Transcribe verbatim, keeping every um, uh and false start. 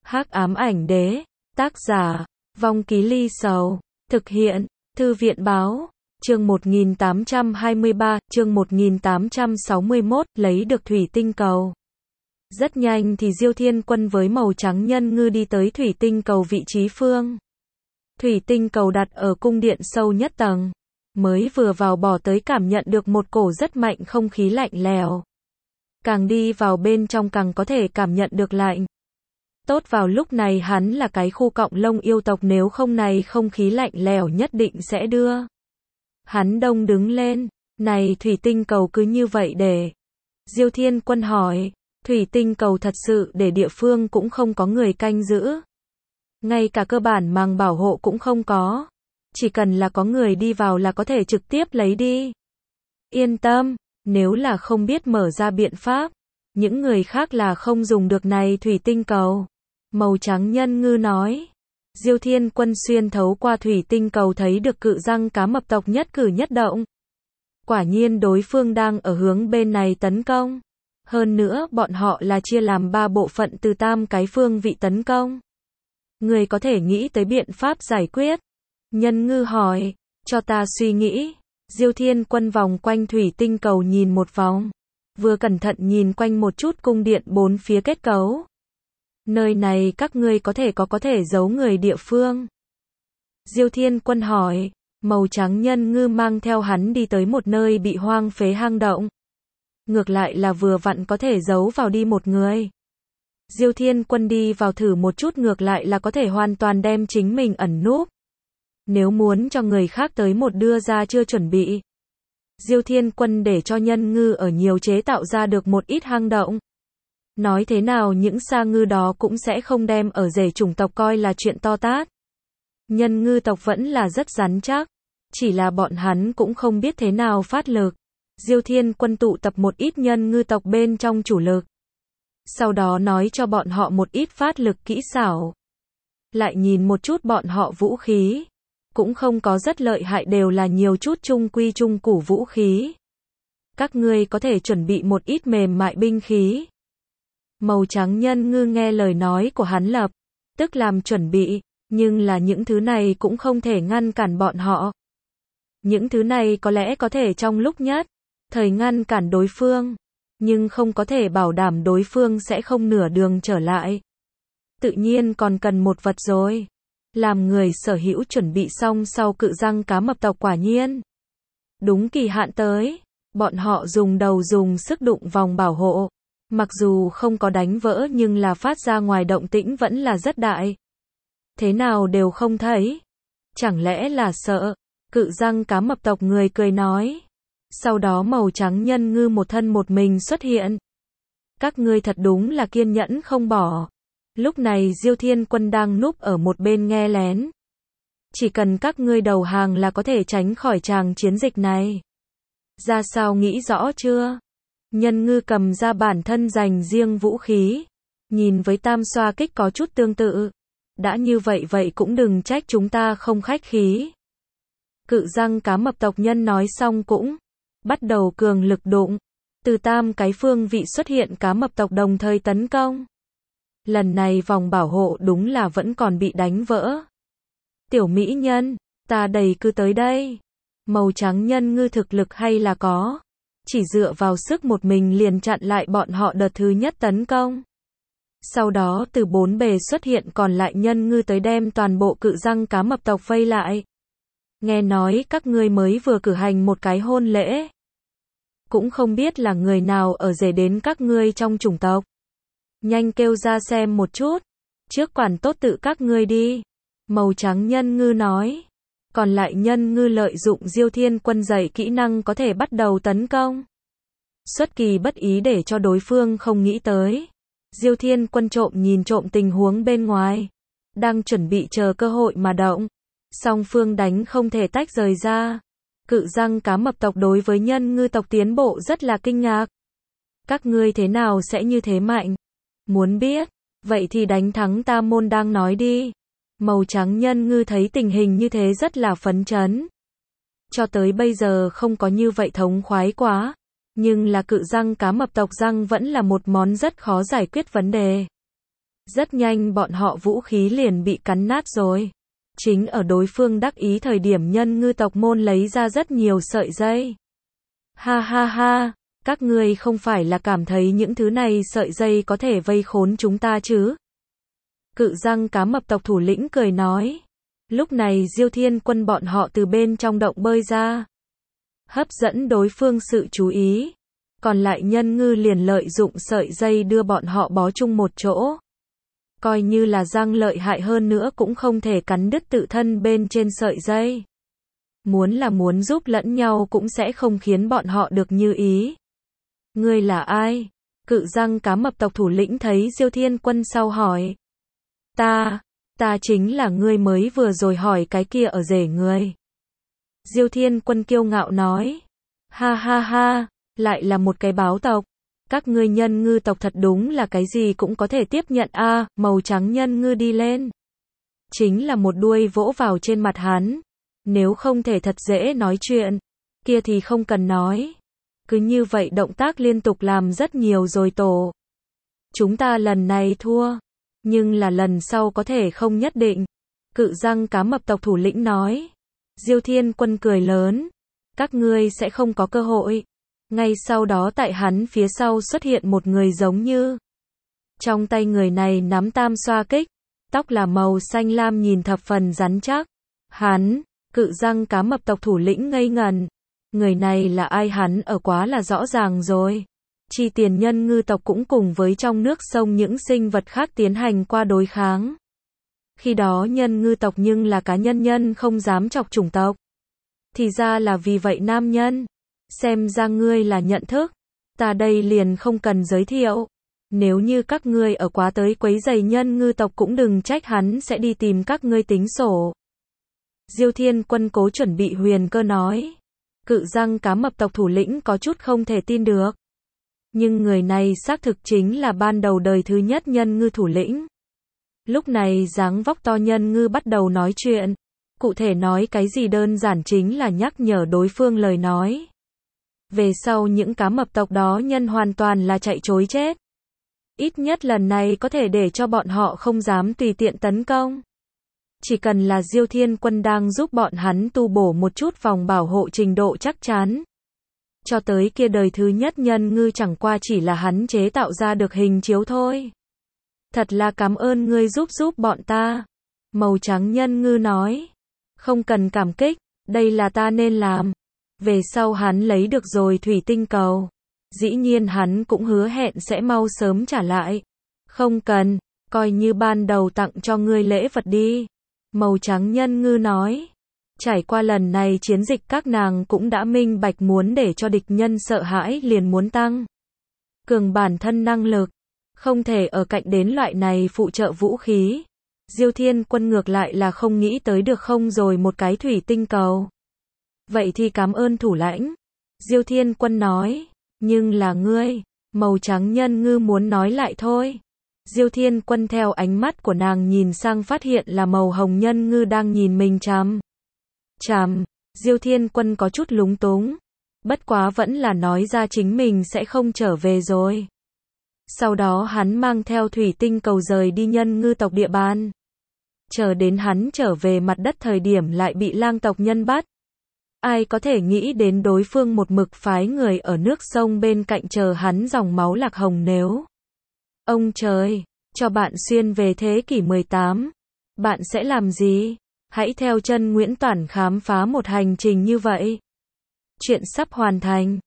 Hắc ám ảnh đế, tác giả, Vong Ký Ly Sầu, thực hiện, Thư viện báo, chương một nghìn tám trăm hai mươi ba, chương một nghìn tám trăm sáu mươi mốt, lấy được thủy tinh cầu. Rất nhanh thì Diêu Thiên Quân với màu trắng nhân ngư đi tới thủy tinh cầu vị trí phương. Thủy tinh cầu đặt ở cung điện sâu nhất tầng. Mới vừa vào bỏ tới cảm nhận được một cổ rất mạnh không khí lạnh lẽo. Càng đi vào bên trong càng có thể cảm nhận được lạnh. Tốt vào lúc này hắn là cái khu cọng lông yêu tộc, nếu không này không khí lạnh lẽo nhất định sẽ đưa hắn đông đứng lên. Này thủy tinh cầu cứ như vậy để. Diêu Thiên Quân hỏi, thủy tinh cầu thật sự để địa phương cũng không có người canh giữ. Ngay cả cơ bản màng bảo hộ cũng không có. Chỉ cần là có người đi vào là có thể trực tiếp lấy đi. Yên tâm, nếu là không biết mở ra biện pháp, những người khác là không dùng được này thủy tinh cầu. Màu trắng nhân ngư nói. Diêu Thiên Quân xuyên thấu qua thủy tinh cầu thấy được cự răng cá mập tộc nhất cử nhất động. Quả nhiên đối phương đang ở hướng bên này tấn công. Hơn nữa bọn họ là chia làm ba bộ phận từ tam cái phương vị tấn công. Người có thể nghĩ tới biện pháp giải quyết. Nhân ngư hỏi, cho ta suy nghĩ. Diêu Thiên Quân vòng quanh thủy tinh cầu nhìn một vòng. Vừa cẩn thận nhìn quanh một chút cung điện bốn phía kết cấu. Nơi này các ngươi có thể có có thể giấu người địa phương. Diêu Thiên Quân hỏi, màu trắng nhân ngư mang theo hắn đi tới một nơi bị hoang phế hang động. Ngược lại là vừa vặn có thể giấu vào đi một người. Diêu Thiên Quân đi vào thử một chút, ngược lại là có thể hoàn toàn đem chính mình ẩn núp. Nếu muốn cho người khác tới một đưa ra chưa chuẩn bị. Diêu Thiên Quân để cho nhân ngư ở nhiều chế tạo ra được một ít hang động. Nói thế nào những sa ngư đó cũng sẽ không đem ở rể chủng tộc coi là chuyện to tát. Nhân ngư tộc vẫn là rất rắn chắc. Chỉ là bọn hắn cũng không biết thế nào phát lực. Diêu Thiên Quân tụ tập một ít nhân ngư tộc bên trong chủ lực. Sau đó nói cho bọn họ một ít phát lực kỹ xảo. Lại nhìn một chút bọn họ vũ khí. Cũng không có rất lợi hại, đều là nhiều chút trung quy trung củ vũ khí. Các ngươi có thể chuẩn bị một ít mềm mại binh khí. Màu trắng nhân ngư nghe lời nói của hắn lập tức làm chuẩn bị, nhưng là những thứ này cũng không thể ngăn cản bọn họ. Những thứ này có lẽ có thể trong lúc nhất thời ngăn cản đối phương, nhưng không có thể bảo đảm đối phương sẽ không nửa đường trở lại. Tự nhiên còn cần một vật rồi. Làm người sở hữu chuẩn bị xong sau, cự răng cá mập tộc quả nhiên đúng kỳ hạn tới. Bọn họ dùng đầu dùng sức đụng vòng bảo hộ. Mặc dù không có đánh vỡ nhưng là phát ra ngoài động tĩnh vẫn là rất đại. Thế nào đều không thấy. Chẳng lẽ là sợ? Cự răng cá mập tộc người cười nói. Sau đó màu trắng nhân ngư một thân một mình xuất hiện. Các ngươi thật đúng là kiên nhẫn không bỏ. Lúc này Diêu Thiên Quân đang núp ở một bên nghe lén. Chỉ cần các ngươi đầu hàng là có thể tránh khỏi tràng chiến dịch này. Ra sao, nghĩ rõ chưa? Nhân ngư cầm ra bản thân dành riêng vũ khí. Nhìn với tam xoa kích có chút tương tự. Đã như vậy vậy cũng đừng trách chúng ta không khách khí. Cự răng cá mập tộc nhân nói xong cũng bắt đầu cường lực đụng. Từ tam cái phương vị xuất hiện cá mập tộc đồng thời tấn công. Lần này vòng bảo hộ đúng là vẫn còn bị đánh vỡ. Tiểu mỹ nhân, ta đầy cứ tới đây. Màu trắng nhân ngư thực lực hay là có. Chỉ dựa vào sức một mình liền chặn lại bọn họ đợt thứ nhất tấn công. Sau đó từ bốn bề xuất hiện còn lại nhân ngư tới đem toàn bộ cự răng cá mập tộc vây lại. Nghe nói các ngươi mới vừa cử hành một cái hôn lễ. Cũng không biết là người nào ở rể đến các ngươi trong chủng tộc. Nhanh kêu ra xem một chút. Trước quản tốt tự các ngươi đi. Màu trắng nhân ngư nói. Còn lại nhân ngư lợi dụng Diêu Thiên Quân dạy kỹ năng có thể bắt đầu tấn công. Xuất kỳ bất ý để cho đối phương không nghĩ tới. Diêu Thiên Quân trộm nhìn trộm tình huống bên ngoài. Đang chuẩn bị chờ cơ hội mà động. Song phương đánh không thể tách rời ra. Cự răng cá mập tộc đối với nhân ngư tộc tiến bộ rất là kinh ngạc. Các ngươi thế nào sẽ như thế mạnh? Muốn biết? Vậy thì đánh thắng ta môn đang nói đi. Màu trắng nhân ngư thấy tình hình như thế rất là phấn chấn. Cho tới bây giờ không có như vậy thống khoái quá. Nhưng là cự răng cá mập tộc răng vẫn là một món rất khó giải quyết vấn đề. Rất nhanh bọn họ vũ khí liền bị cắn nát rồi. Chính ở đối phương đắc ý thời điểm nhân ngư tộc môn lấy ra rất nhiều sợi dây. Ha ha ha, các ngươi không phải là cảm thấy những thứ này sợi dây có thể vây khốn chúng ta chứ? Cự răng cá mập tộc thủ lĩnh cười nói. Lúc này Diêu Thiên Quân bọn họ từ bên trong động bơi ra, hấp dẫn đối phương sự chú ý. Còn lại nhân ngư liền lợi dụng sợi dây đưa bọn họ bó chung một chỗ. Coi như là răng lợi hại hơn nữa cũng không thể cắn đứt tự thân bên trên sợi dây. Muốn là muốn giúp lẫn nhau cũng sẽ không khiến bọn họ được như ý. Ngươi là ai? Cự răng cá mập tộc thủ lĩnh thấy Diêu Thiên Quân sau hỏi. Ta, ta chính là ngươi mới vừa rồi hỏi cái kia ở rể ngươi. Diêu Thiên Quân kiêu ngạo nói. Ha ha ha, lại là một cái báo tộc. Các ngươi nhân ngư tộc thật đúng là cái gì cũng có thể tiếp nhận a. À, màu trắng nhân ngư đi lên. Chính là một đuôi vỗ vào trên mặt hắn. Nếu không thể thật dễ nói chuyện, kia thì không cần nói. Cứ như vậy động tác liên tục làm rất nhiều rồi tổ. Chúng ta lần này thua, nhưng là lần sau có thể không nhất định. Cự răng cá mập tộc thủ lĩnh nói. Diêu Thiên Quân cười lớn. Các ngươi sẽ không có cơ hội. Ngay sau đó tại hắn phía sau xuất hiện một người giống như. Trong tay người này nắm tam xoa kích. Tóc là màu xanh lam nhìn thập phần rắn chắc. Hắn, cự răng cá mập tộc thủ lĩnh ngây ngần. Người này là ai hắn ở quá là rõ ràng rồi. Chi tiền nhân ngư tộc cũng cùng với trong nước sông những sinh vật khác tiến hành qua đối kháng. Khi đó nhân ngư tộc nhưng là cá nhân nhân không dám chọc chủng tộc. Thì ra là vì vậy nam nhân. Xem ra ngươi là nhận thức. Ta đây liền không cần giới thiệu. Nếu như các ngươi ở quá tới quấy rầy nhân ngư tộc cũng đừng trách hắn sẽ đi tìm các ngươi tính sổ. Diêu Thiên Quân cố chuẩn bị huyền cơ nói. Cự răng cá mập tộc thủ lĩnh có chút không thể tin được. Nhưng người này xác thực chính là ban đầu đời thứ nhất nhân ngư thủ lĩnh. Lúc này dáng vóc to nhân ngư bắt đầu nói chuyện. Cụ thể nói cái gì đơn giản chính là nhắc nhở đối phương lời nói. Về sau những cá mập tộc đó nhân hoàn toàn là chạy trối chết. Ít nhất lần này có thể để cho bọn họ không dám tùy tiện tấn công. Chỉ cần là Diêu Thiên Quân đang giúp bọn hắn tu bổ một chút vòng bảo hộ trình độ chắc chắn. Cho tới kia đời thứ nhất nhân ngư chẳng qua chỉ là hắn chế tạo ra được hình chiếu thôi. Thật là cảm ơn ngươi giúp giúp bọn ta. Màu trắng nhân ngư nói. Không cần cảm kích, đây là ta nên làm. Về sau hắn lấy được rồi thủy tinh cầu. Dĩ nhiên hắn cũng hứa hẹn sẽ mau sớm trả lại. Không cần, coi như ban đầu tặng cho ngươi lễ vật đi. Màu trắng nhân ngư nói. Trải qua lần này chiến dịch các nàng cũng đã minh bạch muốn để cho địch nhân sợ hãi liền muốn tăng cường bản thân năng lực. Không thể ở cạnh đến loại này phụ trợ vũ khí. Diêu Thiên Quân ngược lại là không nghĩ tới được không rồi một cái thủy tinh cầu. Vậy thì cảm ơn thủ lãnh. Diêu Thiên Quân nói. Nhưng là ngươi. Màu trắng nhân ngư muốn nói lại thôi. Diêu Thiên Quân theo ánh mắt của nàng nhìn sang phát hiện là màu hồng nhân ngư đang nhìn mình chằm chằm. Diêu Thiên Quân có chút lúng túng. Bất quá vẫn là nói ra chính mình sẽ không trở về rồi. Sau đó hắn mang theo thủy tinh cầu rời đi nhân ngư tộc địa bàn. Chờ đến hắn trở về mặt đất thời điểm lại bị lang tộc nhân bắt. Ai có thể nghĩ đến đối phương một mực phái người ở nước sông bên cạnh chờ hắn dòng máu lạc hồng nếu. Ông trời, cho bạn xuyên về thế kỷ mười tám. Bạn sẽ làm gì? Hãy theo chân Nguyễn Toản khám phá một hành trình như vậy. Chuyện sắp hoàn thành.